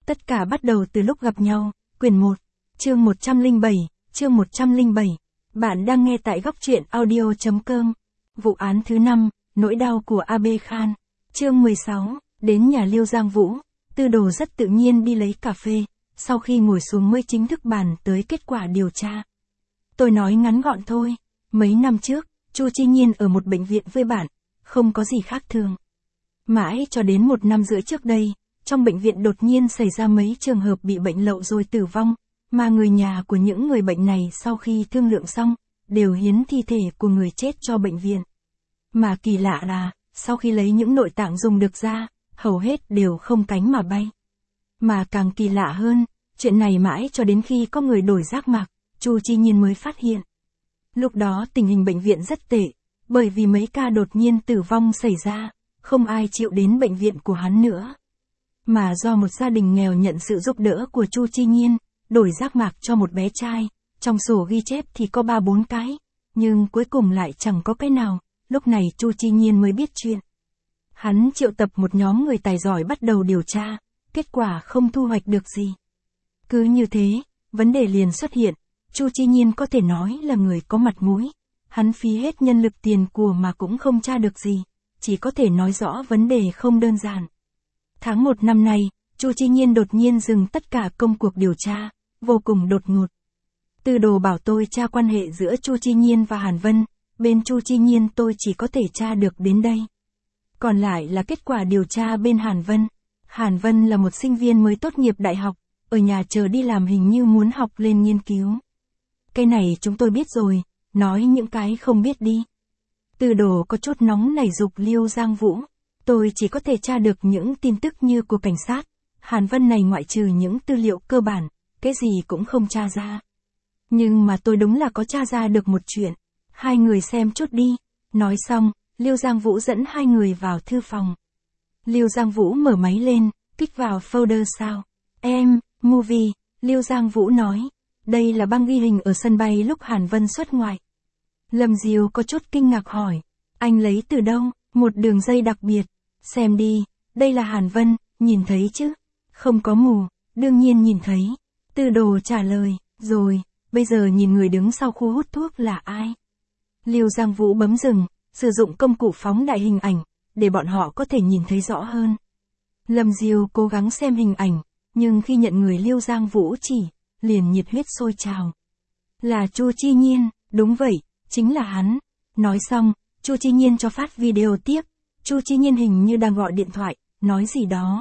Tất cả bắt đầu từ lúc gặp nhau, quyển 1, chương 107, chương 107. Bạn đang nghe tại góc truyện audio.com. Vụ án thứ 5, nỗi đau của AB Khan. Chương 16, đến nhà Liêu Giang Vũ, Tư Đồ rất tự nhiên đi lấy cà phê, sau khi ngồi xuống mới chính thức bàn tới kết quả điều tra. Tôi nói ngắn gọn thôi, mấy năm trước, Chu Chi Nhiên ở một bệnh viện với bạn, không có gì khác thường. Mãi cho đến 1 năm rưỡi trước đây, trong bệnh viện đột nhiên xảy ra mấy trường hợp bị bệnh lậu rồi tử vong, mà người nhà của những người bệnh này sau khi thương lượng xong, đều hiến thi thể của người chết cho bệnh viện. Mà kỳ lạ là, sau khi lấy những nội tạng dùng được ra, hầu hết đều không cánh mà bay. Mà càng kỳ lạ hơn, chuyện này mãi cho đến khi có người đổi giác mạc, Chu Chi Nhiên mới phát hiện. Lúc đó tình hình bệnh viện rất tệ, bởi vì mấy ca đột nhiên tử vong xảy ra, không ai chịu đến bệnh viện của hắn nữa. Mà do một gia đình nghèo nhận sự giúp đỡ của Chu Chi Nhiên, đổi giác mạc cho một bé trai, trong sổ ghi chép thì có 3-4 cái, nhưng cuối cùng lại chẳng có cái nào, lúc này Chu Chi Nhiên mới biết chuyện. Hắn triệu tập một nhóm người tài giỏi bắt đầu điều tra, kết quả không thu hoạch được gì. Cứ như thế, vấn đề liền xuất hiện, Chu Chi Nhiên có thể nói là người có mặt mũi, hắn phí hết nhân lực tiền của mà cũng không tra được gì, chỉ có thể nói rõ vấn đề không đơn giản. Tháng 1 năm nay, Chu Chi Nhiên đột nhiên dừng tất cả công cuộc điều tra, vô cùng đột ngột. Tư Đồ bảo tôi tra quan hệ giữa Chu Chi Nhiên và Hàn Vân, bên Chu Chi Nhiên tôi chỉ có thể tra được đến đây. Còn lại là kết quả điều tra bên Hàn Vân. Hàn Vân là một sinh viên mới tốt nghiệp đại học, ở nhà chờ đi làm hình như muốn học lên nghiên cứu. Cái này chúng tôi biết rồi, nói những cái không biết đi. Tư Đồ có chút nóng nảy giục Liêu Giang Vũ. Tôi chỉ có thể tra được những tin tức như của cảnh sát. Hàn Vân này ngoại trừ những tư liệu cơ bản, cái gì cũng không tra ra. Nhưng mà tôi đúng là có tra ra được một chuyện. Hai người xem chút đi. Nói xong, Liêu Giang Vũ dẫn hai người vào thư phòng. Liêu Giang Vũ mở máy lên, kích vào folder sao. Movie, Liêu Giang Vũ nói. Đây là băng ghi hình ở sân bay lúc Hàn Vân xuất ngoại. Lâm Diêu có chút kinh ngạc hỏi. Anh lấy từ đâu? Một đường dây đặc biệt. Xem đi, đây là Hàn Vân, nhìn thấy chứ? Không có mù, đương nhiên nhìn thấy. Tư Đồ trả lời, rồi, bây giờ nhìn người đứng sau khu hút thuốc là ai? Liêu Giang Vũ bấm dừng, sử dụng công cụ phóng đại hình ảnh, để bọn họ có thể nhìn thấy rõ hơn. Lâm Diêu cố gắng xem hình ảnh, nhưng khi nhận người Liêu Giang Vũ chỉ, liền nhiệt huyết sôi trào. Là Chu Chi Nhiên, đúng vậy, chính là hắn. Nói xong, Chu Chi Nhiên cho phát video tiếp. Chu Chi Nhiên hình như đang gọi điện thoại, nói gì đó.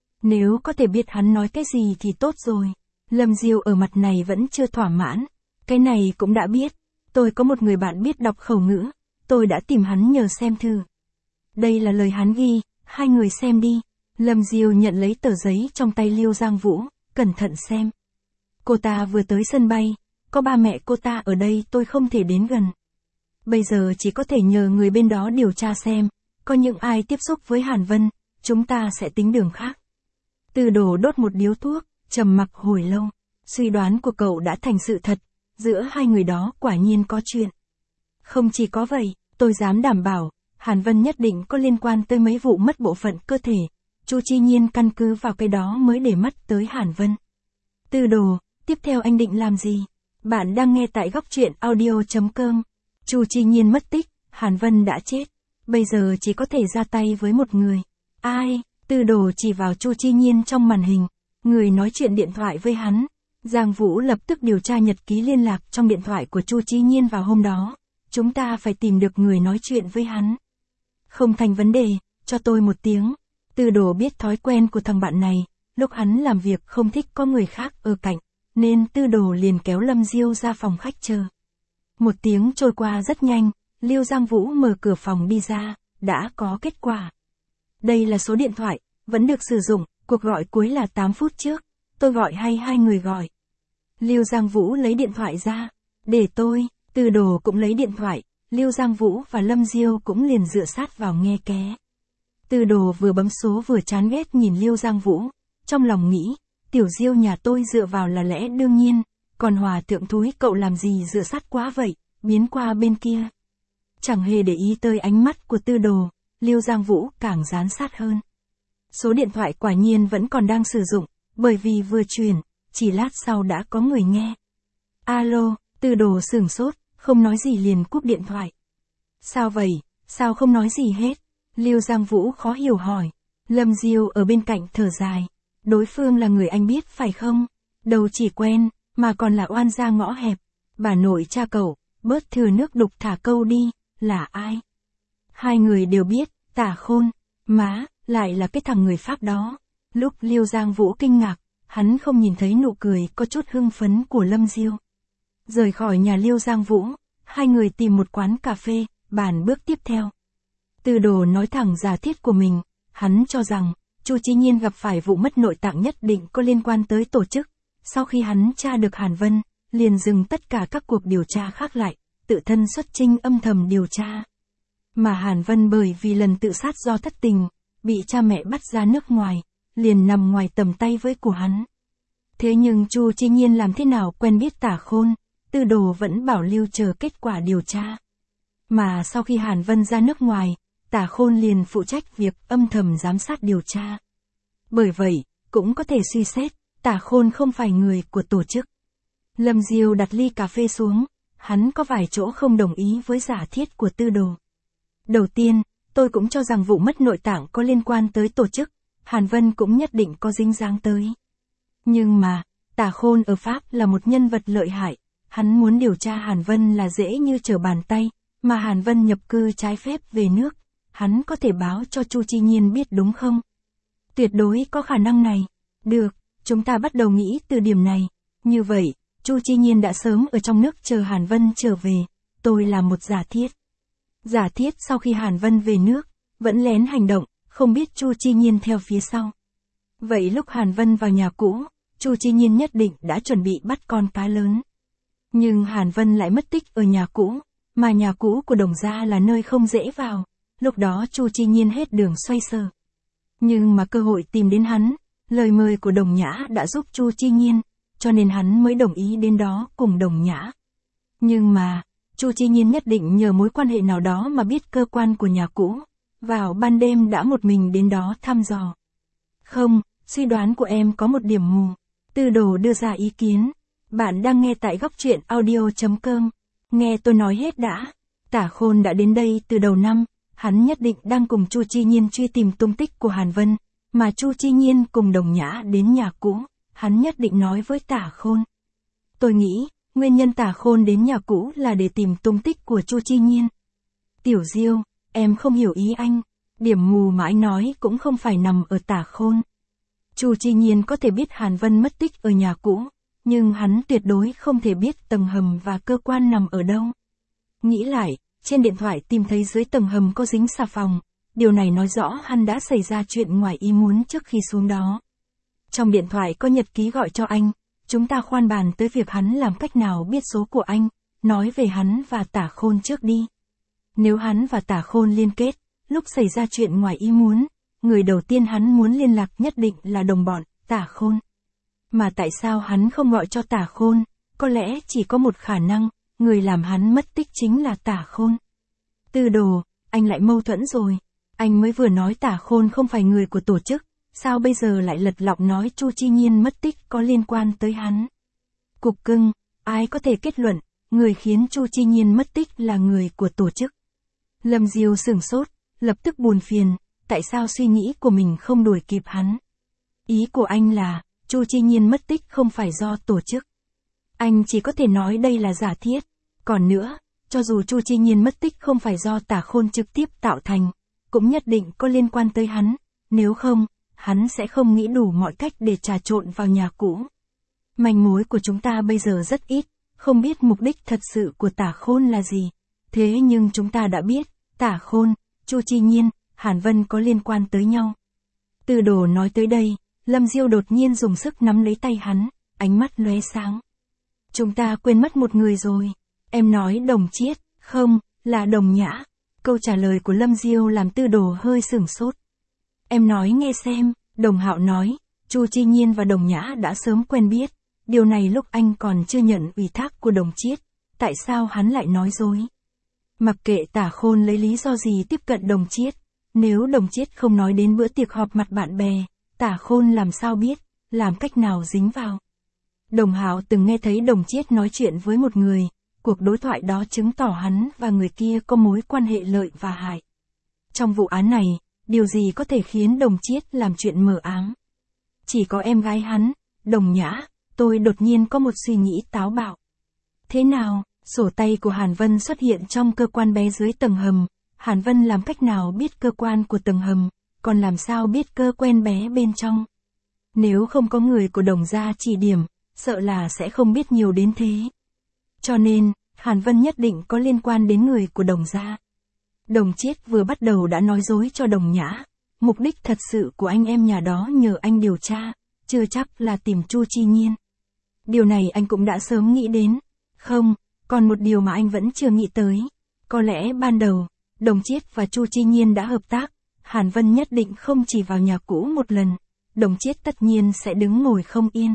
Nếu có thể biết hắn nói cái gì thì tốt rồi. Lâm Diêu ở mặt này vẫn chưa thỏa mãn. Cái này cũng đã biết. Tôi có một người bạn biết đọc khẩu ngữ. Tôi đã tìm hắn nhờ xem thử. Đây là lời hắn ghi, hai người xem đi. Lâm Diêu nhận lấy tờ giấy trong tay Liêu Giang Vũ, cẩn thận xem. Cô ta vừa tới sân bay, có ba mẹ cô ta ở đây tôi không thể đến gần. Bây giờ chỉ có thể nhờ người bên đó điều tra xem, có những ai tiếp xúc với Hàn Vân, chúng ta sẽ tính đường khác. Tư Đồ đốt một điếu thuốc, trầm mặc hồi lâu. Suy đoán của cậu đã thành sự thật, giữa hai người đó quả nhiên có chuyện. Không chỉ có vậy, tôi dám đảm bảo, Hàn Vân nhất định có liên quan tới mấy vụ mất bộ phận cơ thể. Chu Chi Nhiên căn cứ vào cái đó mới để mắt tới Hàn Vân. Tư Đồ, tiếp theo anh định làm gì? Bạn đang nghe tại góc truyện audio.com. Chu Chi Nhiên mất tích, Hàn Vân đã chết. Bây giờ chỉ có thể ra tay với một người. Ai? Tư Đồ chỉ vào Chu Chi Nhiên trong màn hình. Người nói chuyện điện thoại với hắn. Giang Vũ lập tức điều tra nhật ký liên lạc trong điện thoại của Chu Chi Nhiên vào hôm đó. Chúng ta phải tìm được người nói chuyện với hắn. Không thành vấn đề, cho tôi một tiếng. Tư Đồ biết thói quen của thằng bạn này. Lúc hắn làm việc không thích có người khác ở cạnh, nên Tư Đồ liền kéo Lâm Diêu ra phòng khách chờ. Một tiếng trôi qua rất nhanh, Liêu Giang Vũ mở cửa phòng đi ra, đã có kết quả. Đây là số điện thoại, vẫn được sử dụng, cuộc gọi cuối là 8 phút trước, tôi gọi hay hai người gọi. Liêu Giang Vũ lấy điện thoại ra, để tôi. Tư Đồ cũng lấy điện thoại, Liêu Giang Vũ và Lâm Diêu cũng liền dựa sát vào nghe ké. Tư Đồ vừa bấm số vừa chán ghét nhìn Liêu Giang Vũ, trong lòng nghĩ, tiểu Diêu nhà tôi dựa vào là lẽ đương nhiên, còn hòa thượng thúi cậu làm gì dựa sát quá vậy, biến qua bên kia. Chẳng hề để ý tới ánh mắt của Tư Đồ, Liêu Giang Vũ càng dán sát hơn. Số điện thoại quả nhiên vẫn còn đang sử dụng, bởi vì vừa chuyển, chỉ lát sau đã có người nghe. Alo, Tư Đồ sửng sốt, không nói gì liền cúp điện thoại. Sao vậy, sao không nói gì hết? Lưu Giang Vũ khó hiểu hỏi. Lâm Diêu ở bên cạnh thở dài. Đối phương là người anh biết phải không? Đâu chỉ quen, mà còn là oan gia ngõ hẹp. Bà nội cha cậu, bớt thừa nước đục thả câu đi, là ai? Hai người đều biết, Tả Khôn, má, lại là cái thằng người Pháp đó. Lúc Lưu Giang Vũ kinh ngạc, hắn không nhìn thấy nụ cười có chút hưng phấn của Lâm Diêu. Rời khỏi nhà Lưu Giang Vũ, hai người tìm một quán cà phê, bàn bước tiếp theo. Tư Đồ nói thẳng giả thiết của mình, hắn cho rằng, Chu Chí Nhiên gặp phải vụ mất nội tạng nhất định có liên quan tới tổ chức. Sau khi hắn tra được Hàn Vân, liền dừng tất cả các cuộc điều tra khác lại, tự thân xuất chinh âm thầm điều tra. Mà Hàn Vân bởi vì lần tự sát do thất tình, bị cha mẹ bắt ra nước ngoài, liền nằm ngoài tầm tay với của hắn. Thế nhưng Chu Chí Nhiên làm thế nào quen biết Tả Khôn, Tư Đồ vẫn bảo lưu chờ kết quả điều tra. Mà sau khi Hàn Vân ra nước ngoài, Tả Khôn liền phụ trách việc âm thầm giám sát điều tra. Bởi vậy, cũng có thể suy xét, Tả Khôn không phải người của tổ chức. Lâm Diêu đặt ly cà phê xuống, hắn có vài chỗ không đồng ý với giả thiết của Tư Đồ. Đầu tiên, tôi cũng cho rằng vụ mất nội tạng có liên quan tới tổ chức, Hàn Vân cũng nhất định có dính dáng tới. Nhưng mà, Tả Khôn ở Pháp là một nhân vật lợi hại, hắn muốn điều tra Hàn Vân là dễ như trở bàn tay, mà Hàn Vân nhập cư trái phép về nước, hắn có thể báo cho Chu Chí Nhiên biết đúng không? Tuyệt đối có khả năng này. Được, chúng ta bắt đầu nghĩ từ điểm này. Như vậy, Chu Chí Nhiên đã sớm ở trong nước chờ Hàn Vân trở về, tôi làm một giả thiết. Giả thiết sau khi Hàn Vân về nước, vẫn lén hành động, không biết Chu Chí Nhiên theo phía sau. Vậy lúc Hàn Vân vào nhà cũ, Chu Chí Nhiên nhất định đã chuẩn bị bắt con cá lớn. Nhưng Hàn Vân lại mất tích ở nhà cũ, mà nhà cũ của Đồng gia là nơi không dễ vào, lúc đó Chu Chí Nhiên hết đường xoay sở. Nhưng mà cơ hội tìm đến hắn, lời mời của Đồng Nhã đã giúp Chu Chí Nhiên, cho nên hắn mới đồng ý đến đó cùng Đồng Nhã. Nhưng mà, Chu Chí Nhiên nhất định nhờ mối quan hệ nào đó mà biết cơ quan của nhà cũ, vào ban đêm đã một mình đến đó thăm dò. Không, suy đoán của em có một điểm mù. Tư Đồ đưa ra ý kiến. Bạn đang nghe tại góc truyện audio.com. Nghe tôi nói hết đã. Tả Khôn đã đến đây từ đầu năm, hắn nhất định đang cùng Chu Chí Nhiên truy tìm tung tích của Hàn Vân, mà Chu Chí Nhiên cùng Đồng Nhã đến nhà cũ, hắn nhất định nói với Tả Khôn. Tôi nghĩ, nguyên nhân Tả Khôn đến nhà cũ là để tìm tung tích của Chu Chí Nhiên. Tiểu Diêu, em không hiểu ý anh, điểm mù mà anh nói cũng không phải nằm ở Tả Khôn. Chu Chí Nhiên có thể biết Hàn Vân mất tích ở nhà cũ, nhưng hắn tuyệt đối không thể biết tầng hầm và cơ quan nằm ở đâu. Nghĩ lại, trên điện thoại tìm thấy dưới tầng hầm có dính xà phòng, điều này nói rõ hắn đã xảy ra chuyện ngoài ý muốn trước khi xuống đó. Trong điện thoại có nhật ký gọi cho anh, chúng ta khoan bàn tới việc hắn làm cách nào biết số của anh, nói về hắn và Tả Khôn trước đi. Nếu hắn và Tả Khôn liên kết, lúc xảy ra chuyện ngoài ý muốn, người đầu tiên hắn muốn liên lạc nhất định là đồng bọn, Tả Khôn. Mà tại sao hắn không gọi cho Tả Khôn? Có lẽ chỉ có một khả năng, người làm hắn mất tích chính là Tả Khôn. Tư Đồ, anh lại mâu thuẫn rồi. Anh mới vừa nói Tả Khôn không phải người của tổ chức, sao bây giờ lại lật lọng nói Chu Chí Nhiên mất tích có liên quan tới hắn? Cục cưng, ai có thể kết luận, người khiến Chu Chí Nhiên mất tích là người của tổ chức? Lâm Diêu sửng sốt, lập tức buồn phiền, tại sao suy nghĩ của mình không đuổi kịp hắn? Ý của anh là, Chu Chí Nhiên mất tích không phải do tổ chức. Anh chỉ có thể nói đây là giả thiết. Còn nữa, cho dù Chu Chí Nhiên mất tích không phải do Tả Khôn trực tiếp tạo thành, cũng nhất định có liên quan tới hắn, nếu không, hắn sẽ không nghĩ đủ mọi cách để trà trộn vào nhà cũ. Manh mối của chúng ta bây giờ rất ít, không biết mục đích thật sự của Tả Khôn là gì. Thế nhưng chúng ta đã biết, Tả Khôn, Chu Chí Nhiên, Hàn Vân có liên quan tới nhau. Tư Đồ nói tới đây, Lâm Diêu đột nhiên dùng sức nắm lấy tay hắn, ánh mắt lóe sáng. Chúng ta quên mất một người rồi. Em nói Đồng Chiết, không, là Đồng Nhã. Câu trả lời của Lâm Diêu làm Tư Đồ hơi sửng sốt. Em nói nghe xem, Đồng Hạo nói, Chu Chí Nhiên và Đồng Nhã đã sớm quen biết. Điều này lúc anh còn chưa nhận ủy thác của Đồng Chiết, tại sao hắn lại nói dối? Mặc kệ Tả Khôn lấy lý do gì tiếp cận Đồng Chiết, nếu Đồng Chiết không nói đến bữa tiệc họp mặt bạn bè, Tả Khôn làm sao biết? làm cách nào dính vào. Đồng Hạo từng nghe thấy Đồng Chiết nói chuyện với một người, cuộc đối thoại đó chứng tỏ hắn và người kia có mối quan hệ lợi và hại. Trong vụ án này, điều gì có thể khiến Đồng Chiết làm chuyện mờ ám? Chỉ có em gái hắn, Đồng Nhã. Tôi đột nhiên có một suy nghĩ táo bạo. Thế nào, sổ tay của Hàn Vân xuất hiện trong cơ quan bé dưới tầng hầm, Hàn Vân làm cách nào biết cơ quan của tầng hầm, còn làm sao biết cơ quan bé bên trong? Nếu không có người của Đồng gia chỉ điểm, sợ là sẽ không biết nhiều đến thế. Cho nên, Hàn Vân nhất định có liên quan đến người của Đồng gia. Đồng Chiết vừa bắt đầu đã nói dối cho Đồng Nhã, mục đích thật sự của anh em nhà đó nhờ anh điều tra, chưa chắc là tìm Chu Chi Nhiên. Điều này anh cũng đã sớm nghĩ đến. Không, còn một điều mà anh vẫn chưa nghĩ tới. Có lẽ ban đầu, Đồng Chiết và Chu Chi Nhiên đã hợp tác, Hàn Vân nhất định không chỉ vào nhà cũ một lần, Đồng Chiết tất nhiên sẽ đứng ngồi không yên.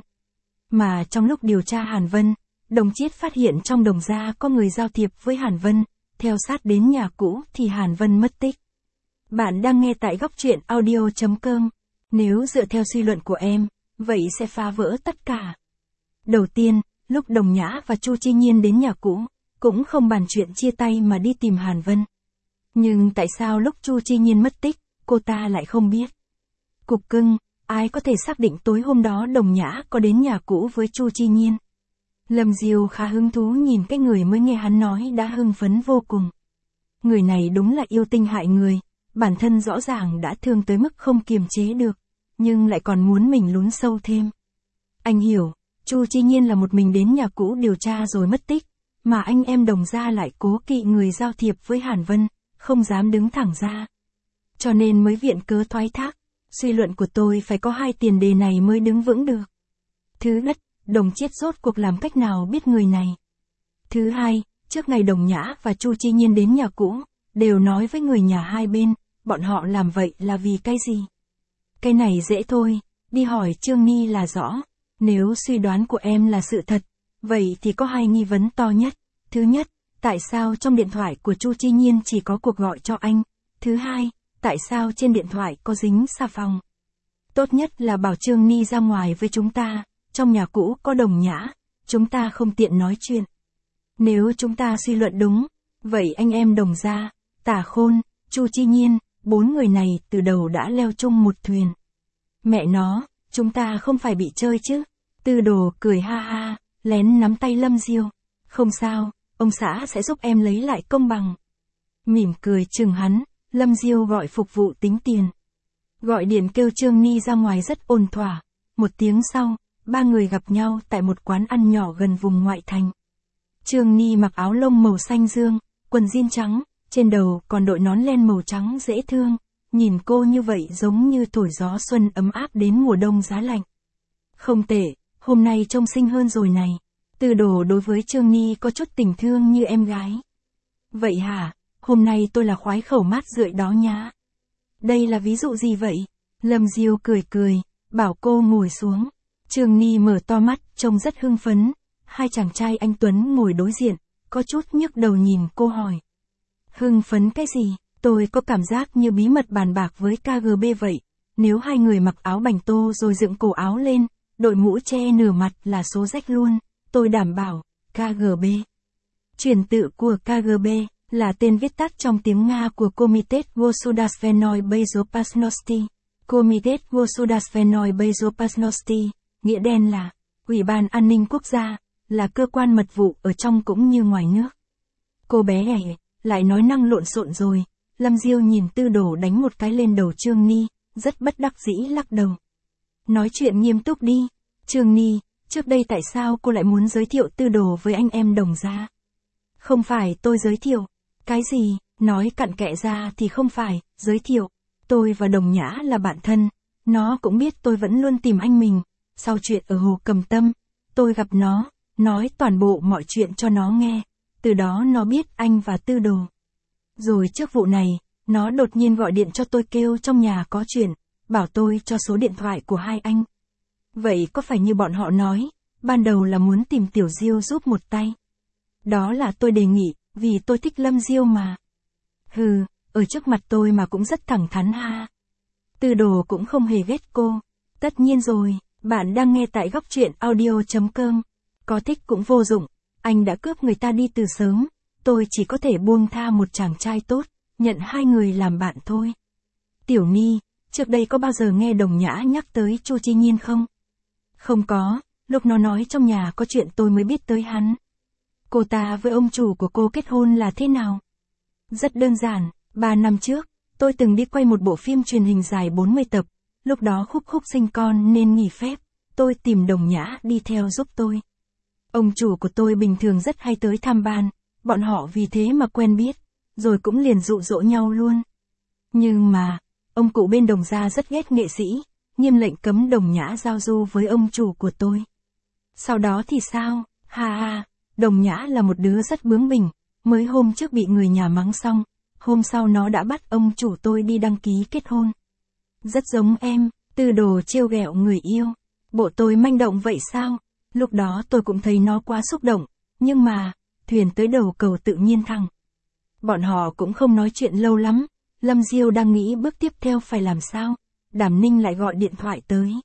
Mà trong lúc điều tra Hàn Vân, Đồng Chiết phát hiện trong Đồng gia có người giao thiệp với Hàn Vân, theo sát đến nhà cũ thì Hàn Vân mất tích. Bạn đang nghe tại góc truyện audio.com. Nếu dựa theo suy luận của em, vậy sẽ phá vỡ tất cả. Đầu tiên, lúc Đồng Nhã và Chu Chi Nhiên đến nhà cũ, cũng không bàn chuyện chia tay mà đi tìm Hàn Vân. Nhưng tại sao lúc Chu Chi Nhiên mất tích, cô ta lại không biết? Cục cưng, ai có thể xác định tối hôm đó Đồng Nhã có đến nhà cũ với Chu Chi Nhiên? Lâm Diêu khá hứng thú nhìn cái người mới nghe hắn nói đã hưng phấn vô cùng. Người này đúng là yêu tinh hại người, bản thân rõ ràng đã thương tới mức không kiềm chế được, nhưng lại còn muốn mình lún sâu thêm. Anh hiểu, Chu Chi Nhiên là một mình đến nhà cũ điều tra rồi mất tích, mà anh em Đồng gia lại cố kỵ người giao thiệp với Hàn Vân, không dám đứng thẳng ra. Cho nên mới viện cớ thoái thác, suy luận của tôi phải có hai tiền đề này mới đứng vững được. Thứ nhất, Đồng Chiết rốt cuộc làm cách nào biết người này. Thứ hai, trước ngày Đồng Nhã và Chu Chi Nhiên đến nhà cũ, đều nói với người nhà hai bên, bọn họ làm vậy là vì cái gì? Cái này dễ thôi, đi hỏi Trương Nghi là rõ. Nếu suy đoán của em là sự thật, vậy thì có hai nghi vấn to nhất. Thứ nhất, tại sao trong điện thoại của Chu Chi Nhiên chỉ có cuộc gọi cho anh? Thứ hai, tại sao trên điện thoại có dính xà phòng? Tốt nhất là bảo Trương Nghi ra ngoài với chúng ta, trong nhà cũ có Đồng Nhã, chúng ta không tiện nói chuyện. Nếu chúng ta suy luận đúng, vậy anh em Đồng gia, Tả Khôn, Chu Chi Nhiên, 4 người này từ đầu đã leo chung một thuyền. Mẹ nó, chúng ta không phải bị chơi chứ? Tư Đồ cười ha ha, lén nắm tay Lâm Diêu. Không sao, ông xã sẽ giúp em lấy lại công bằng. Mỉm cười chừng hắn, Lâm Diêu gọi phục vụ tính tiền. Gọi điện kêu Trương Ni ra ngoài rất ôn thỏa. Một tiếng sau, ba người gặp nhau tại một quán ăn nhỏ gần vùng ngoại thành. Trương Ni mặc áo lông màu xanh dương, quần jean trắng, trên đầu còn đội nón len màu trắng dễ thương. Nhìn cô như vậy giống như thổi gió xuân ấm áp đến mùa đông giá lạnh. Không tệ, hôm nay trông xinh hơn rồi này. Tư Đồ đối với Trương Ni có chút tình thương như em gái. Vậy hả, hôm nay tôi là khoái khẩu mát rượi đó nhá. Đây là ví dụ gì vậy? Lâm Diêu cười cười, bảo cô ngồi xuống. Trương Ni mở to mắt, trông rất hưng phấn. Hai chàng trai anh Tuấn ngồi đối diện, có chút nhức đầu nhìn cô hỏi. Hưng phấn cái gì? Tôi có cảm giác như bí mật bàn bạc với KGB vậy. Nếu hai người mặc áo bành tô rồi dựng cổ áo lên, đội mũ che nửa mặt là số rách luôn, tôi đảm bảo, KGB. Chuyển tự của KGB là tên viết tắt trong tiếng Nga của Komitet Gosudasvenoi Bezopasnosti. Komitet Gosudasvenoi Bezopasnosti, nghĩa đen là Ủy ban An ninh Quốc gia, là cơ quan mật vụ ở trong cũng như ngoài nước. Cô bé ẻ, lại nói năng lộn xộn rồi. Lâm Diêu nhìn Tư Đồ đánh một cái lên đầu Trương Ni, rất bất đắc dĩ lắc đầu. Nói chuyện nghiêm túc đi. Trương Ni, trước đây tại sao cô lại muốn giới thiệu Tư Đồ với anh em Đồng gia? Không phải tôi giới thiệu. Cái gì, nói cặn kẽ ra thì không phải, giới thiệu. Tôi và Đồng Nhã là bạn thân. Nó cũng biết tôi vẫn luôn tìm anh mình. Sau chuyện ở Hồ Cầm Tâm, tôi gặp nó, nói toàn bộ mọi chuyện cho nó nghe. Từ đó nó biết anh và Tư Đồ. Rồi trước vụ này, nó đột nhiên gọi điện cho tôi kêu trong nhà có chuyện, bảo tôi cho số điện thoại của hai anh. Vậy có phải như bọn họ nói, ban đầu là muốn tìm Tiểu Diêu giúp một tay? Đó là tôi đề nghị, vì tôi thích Lâm Diêu mà. Hừ, ở trước mặt tôi mà cũng rất thẳng thắn ha. Tư Đồ cũng không hề ghét cô. Tất nhiên rồi, Bạn đang nghe tại góc truyện audio.com. Có thích cũng vô dụng, anh đã cướp người ta đi từ sớm, tôi chỉ có thể buông tha một chàng trai tốt, nhận hai người làm bạn thôi. Tiểu Ni, trước đây có bao giờ nghe Đồng Nhã nhắc tới Chu Chi Nhiên không? Không có, lúc nó nói trong nhà có chuyện tôi mới biết tới hắn. Cô ta với ông chủ của cô kết hôn là thế nào? Rất đơn giản, 3 năm trước, tôi từng đi quay một bộ phim truyền hình dài 40 tập, lúc đó Khúc Khúc sinh con nên nghỉ phép, tôi tìm Đồng Nhã đi theo giúp tôi. Ông chủ của tôi bình thường rất hay tới thăm ban, bọn họ vì thế mà quen biết, rồi cũng liền dụ dỗ nhau luôn. Nhưng mà, ông cụ bên Đồng gia rất ghét nghệ sĩ, nghiêm lệnh cấm Đồng Nhã giao du với ông chủ của tôi. Sau đó thì sao? Ha ha, Đồng Nhã là một đứa rất bướng bỉnh, mới hôm trước bị người nhà mắng xong, hôm sau nó đã bắt ông chủ tôi đi đăng ký kết hôn. Rất giống em, Tư Đồ trêu ghẹo người yêu. Bộ tôi manh động vậy sao? Lúc đó tôi cũng thấy nó quá xúc động, nhưng mà, thuyền tới đầu cầu tự nhiên thẳng. Bọn họ cũng không nói chuyện lâu lắm, Lâm Diêu đang nghĩ bước tiếp theo phải làm sao, Đàm Ninh lại gọi điện thoại tới.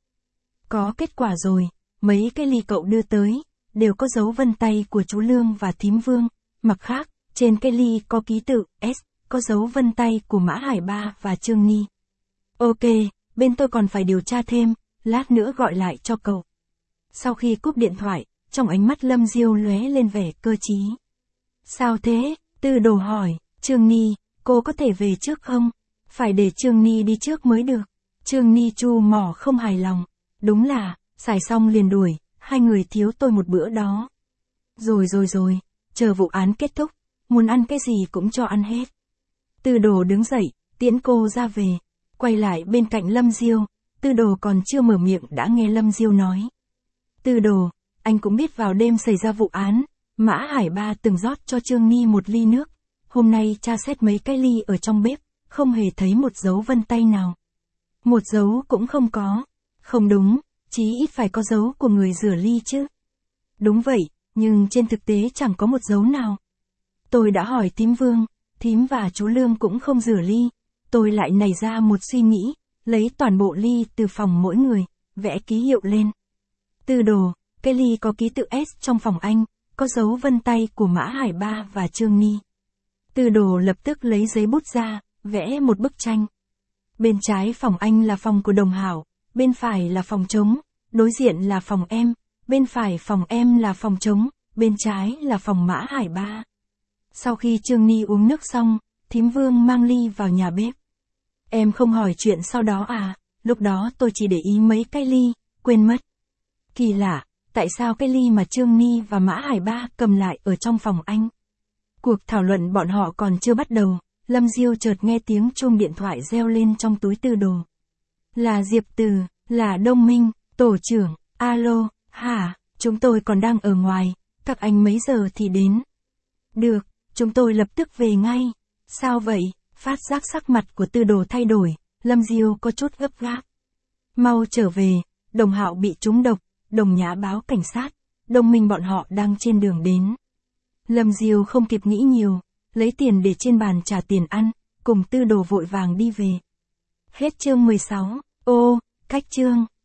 Có kết quả rồi, mấy cái ly cậu đưa tới, đều có dấu vân tay của chú Lương và thím Vương, mặt khác, trên cái ly có ký tự S, có dấu vân tay của Mã Hải Ba và Trương Ni. Ok, bên tôi còn phải điều tra thêm, lát nữa gọi lại cho cậu. Sau khi cúp điện thoại, trong ánh mắt Lâm Diêu lóe lên vẻ cơ trí. Sao thế? Tư Đồ hỏi, Trương Ni, cô có thể về trước không? Phải để Trương Ni đi trước mới được. Trương Ni chu mỏ không hài lòng. Đúng là, xài xong liền đuổi, hai người thiếu tôi một bữa đó. Rồi, chờ vụ án kết thúc, muốn ăn cái gì cũng cho ăn hết. Tư Đồ đứng dậy, tiễn cô ra về, quay lại bên cạnh Lâm Diêu, Tư Đồ còn chưa mở miệng đã nghe Lâm Diêu nói. Tư Đồ, anh cũng biết vào đêm xảy ra vụ án, Mã Hải Ba từng rót cho Trương Ni một ly nước, hôm nay tra xét mấy cái ly ở trong bếp, không hề thấy một dấu vân tay nào. Một dấu cũng không có. Không đúng, chí ít phải có dấu của người rửa ly chứ. Đúng vậy, nhưng trên thực tế chẳng có một dấu nào. Tôi đã hỏi thím Vương, thím và chú Lương cũng không rửa ly, tôi lại nảy ra một suy nghĩ, lấy toàn bộ ly từ phòng mỗi người, vẽ ký hiệu lên. Tư Đồ, cái ly có ký tự S trong phòng anh, có dấu vân tay của Mã Hải Ba và Trương Ni. Tư Đồ lập tức lấy giấy bút ra, vẽ một bức tranh. Bên trái phòng anh là phòng của Đồng Hảo, bên phải là phòng trống, đối diện là phòng em, bên phải phòng em là phòng trống, bên trái là phòng Mã Hải Ba. Sau khi Trương Ni uống nước xong, thím Vương mang ly vào nhà bếp. Em không hỏi chuyện sau đó à, lúc đó tôi chỉ để ý mấy cái ly, quên mất. Kỳ lạ, tại sao cái ly mà Trương Ni và Mã Hải Ba cầm lại ở trong phòng anh? Cuộc thảo luận bọn họ còn chưa bắt đầu, Lâm Diêu chợt nghe tiếng chuông điện thoại reo lên trong túi Tư Đồ. Là Diệp Từ, là Đông Minh, tổ trưởng, alo, hả, chúng tôi còn đang ở ngoài, các anh mấy giờ thì đến? Được, chúng tôi lập tức về ngay. Sao vậy? Phát giác sắc mặt của Tư Đồ thay đổi, Lâm Diêu có chút gấp gáp. Mau trở về, Đồng Hạo bị trúng độc, Đồng Nhã báo cảnh sát, Đông Minh bọn họ đang trên đường đến. Lâm Diêu không kịp nghĩ nhiều, lấy tiền để trên bàn trả tiền ăn, cùng Tư Đồ vội vàng đi về. Hết chương 16, cách chương.